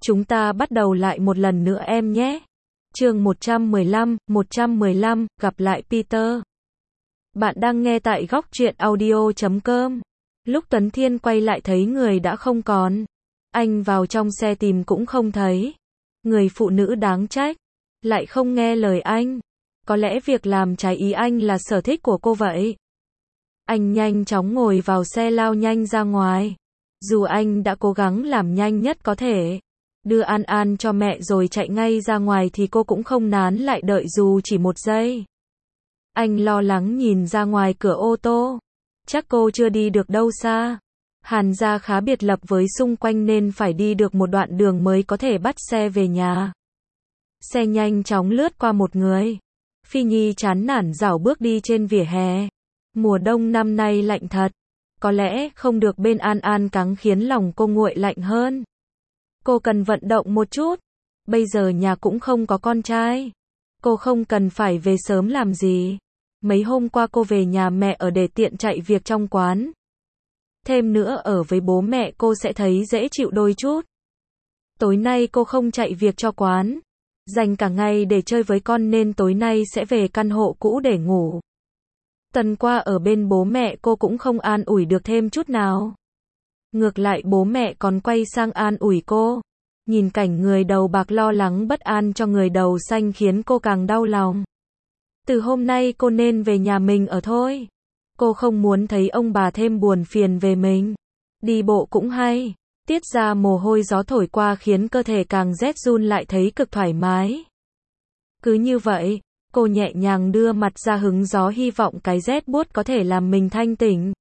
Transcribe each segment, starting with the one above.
Chúng ta bắt đầu lại một lần nữa em nhé. Chương 115, gặp lại Peter. Bạn đang nghe tại góc truyện audio.com. Lúc Tuấn Thiên quay lại thấy người đã không còn. Anh vào trong xe tìm cũng không thấy. Người phụ nữ đáng trách, lại không nghe lời anh. Có lẽ việc làm trái ý anh là sở thích của cô vậy. Anh nhanh chóng ngồi vào xe lao nhanh ra ngoài. Dù anh đã cố gắng làm nhanh nhất có thể, đưa An An cho mẹ rồi chạy ngay ra ngoài thì cô cũng không nán lại đợi dù chỉ một giây. Anh lo lắng nhìn ra ngoài cửa ô tô. Chắc cô chưa đi được đâu xa. Hàn gia khá biệt lập với xung quanh nên phải đi được một đoạn đường mới có thể bắt xe về nhà. Xe nhanh chóng lướt qua một người. Phi Nhi chán nản rảo bước đi trên vỉa hè. Mùa đông năm nay lạnh thật. Có lẽ không được bên An An cắn khiến lòng cô nguội lạnh hơn. Cô cần vận động một chút. Bây giờ nhà cũng không có con trai. Cô không cần phải về sớm làm gì. Mấy hôm qua cô về nhà mẹ ở để tiện chạy việc trong quán. Thêm nữa ở với bố mẹ cô sẽ thấy dễ chịu đôi chút. Tối nay cô không chạy việc cho quán. Dành cả ngày để chơi với con nên tối nay sẽ về căn hộ cũ để ngủ. Tuần qua ở bên bố mẹ cô cũng không an ủi được thêm chút nào. Ngược lại bố mẹ còn quay sang an ủi cô. Nhìn cảnh người đầu bạc lo lắng bất an cho người đầu xanh khiến cô càng đau lòng. Từ hôm nay cô nên về nhà mình ở thôi. Cô không muốn thấy ông bà thêm buồn phiền về mình. Đi bộ cũng hay. Tiết ra mồ hôi gió thổi qua khiến cơ thể càng rét run lại thấy cực thoải mái. Cứ như vậy, cô nhẹ nhàng đưa mặt ra hứng gió hy vọng cái rét buốt có thể làm mình thanh tỉnh.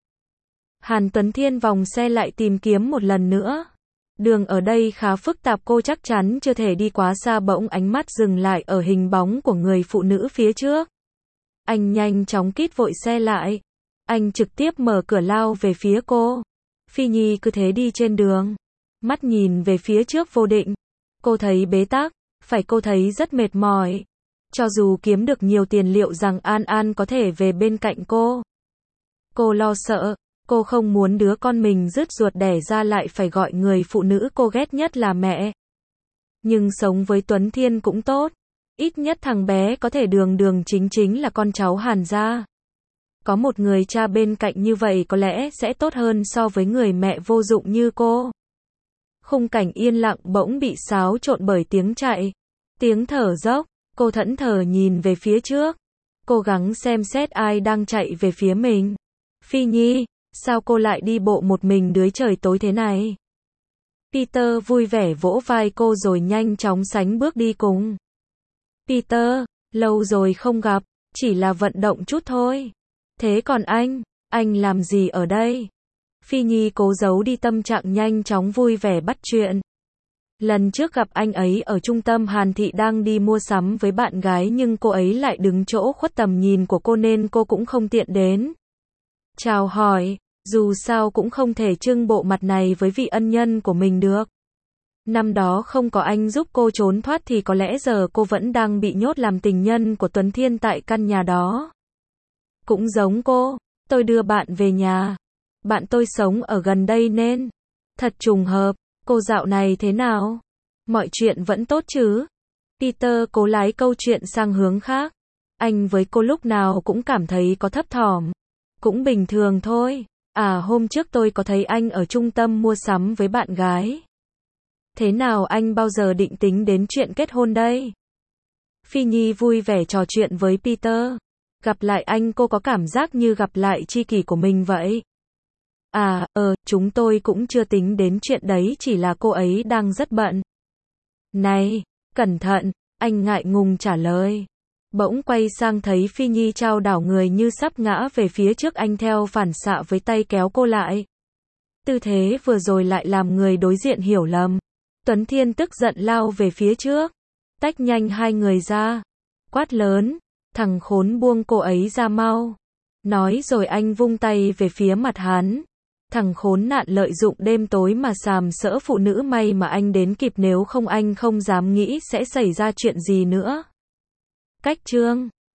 Hàn Tuấn Thiên vòng xe lại tìm kiếm một lần nữa. Đường ở đây khá phức tạp cô chắc chắn chưa thể đi quá xa bỗng ánh mắt dừng lại ở hình bóng của người phụ nữ phía trước. Anh nhanh chóng kít vội xe lại. Anh trực tiếp mở cửa lao về phía cô. Phi Nhi cứ thế đi trên đường. Mắt nhìn về phía trước vô định. Cô thấy bế tắc, phải cô thấy rất mệt mỏi. Cho dù kiếm được nhiều tiền liệu rằng An An có thể về bên cạnh cô. Cô lo sợ, cô không muốn đứa con mình rứt ruột đẻ ra lại phải gọi người phụ nữ cô ghét nhất là mẹ. Nhưng sống với Tuấn Thiên cũng tốt. Ít nhất thằng bé có thể đường đường chính chính là con cháu Hàn gia. Có một người cha bên cạnh như vậy có lẽ sẽ tốt hơn so với người mẹ vô dụng như cô. Khung cảnh yên lặng bỗng bị xáo trộn bởi tiếng chạy, tiếng thở dốc. Cô thẫn thờ nhìn về phía trước, cố gắng xem xét ai đang chạy về phía mình. Phi Nhi, sao cô lại đi bộ một mình dưới trời tối thế này? Peter vui vẻ vỗ vai cô rồi nhanh chóng sánh bước đi cùng. Peter, lâu rồi không gặp, chỉ là vận động chút thôi. Thế còn anh làm gì ở đây? Phi Nhi cố giấu đi tâm trạng nhanh chóng vui vẻ bắt chuyện. Lần trước gặp anh ấy ở trung tâm Hàn Thị đang đi mua sắm với bạn gái nhưng cô ấy lại đứng chỗ khuất tầm nhìn của cô nên cô cũng không tiện đến. Chào hỏi, dù sao cũng không thể trưng bộ mặt này với vị ân nhân của mình được. Năm đó không có anh giúp cô trốn thoát thì có lẽ giờ cô vẫn đang bị nhốt làm tình nhân của Tuấn Thiên tại căn nhà đó. Cũng giống cô, tôi đưa bạn về nhà. Bạn tôi sống ở gần đây nên. Thật trùng hợp. Cô dạo này thế nào? Mọi chuyện vẫn tốt chứ? Peter cố lái câu chuyện sang hướng khác. Anh với cô lúc nào cũng cảm thấy có thấp thỏm. Cũng bình thường thôi. À hôm trước tôi có thấy anh ở trung tâm mua sắm với bạn gái. Thế nào anh bao giờ định tính đến chuyện kết hôn đây? Phi Nhi vui vẻ trò chuyện với Peter. Gặp lại anh cô có cảm giác như gặp lại tri kỷ của mình vậy. À, chúng tôi cũng chưa tính đến chuyện đấy chỉ là cô ấy đang rất bận. Này, cẩn thận, anh ngại ngùng trả lời. Bỗng quay sang thấy Phi Nhi chao đảo người như sắp ngã về phía trước anh theo phản xạ với tay kéo cô lại. Tư thế vừa rồi lại làm người đối diện hiểu lầm. Tuấn Thiên tức giận lao về phía trước. Tách nhanh hai người ra. Quát lớn, thằng khốn buông cô ấy ra mau. Nói rồi anh vung tay về phía mặt hắn. Thằng khốn nạn lợi dụng đêm tối mà sàm sỡ phụ nữ may mà anh đến kịp nếu không anh không dám nghĩ sẽ xảy ra chuyện gì nữa. Cách chương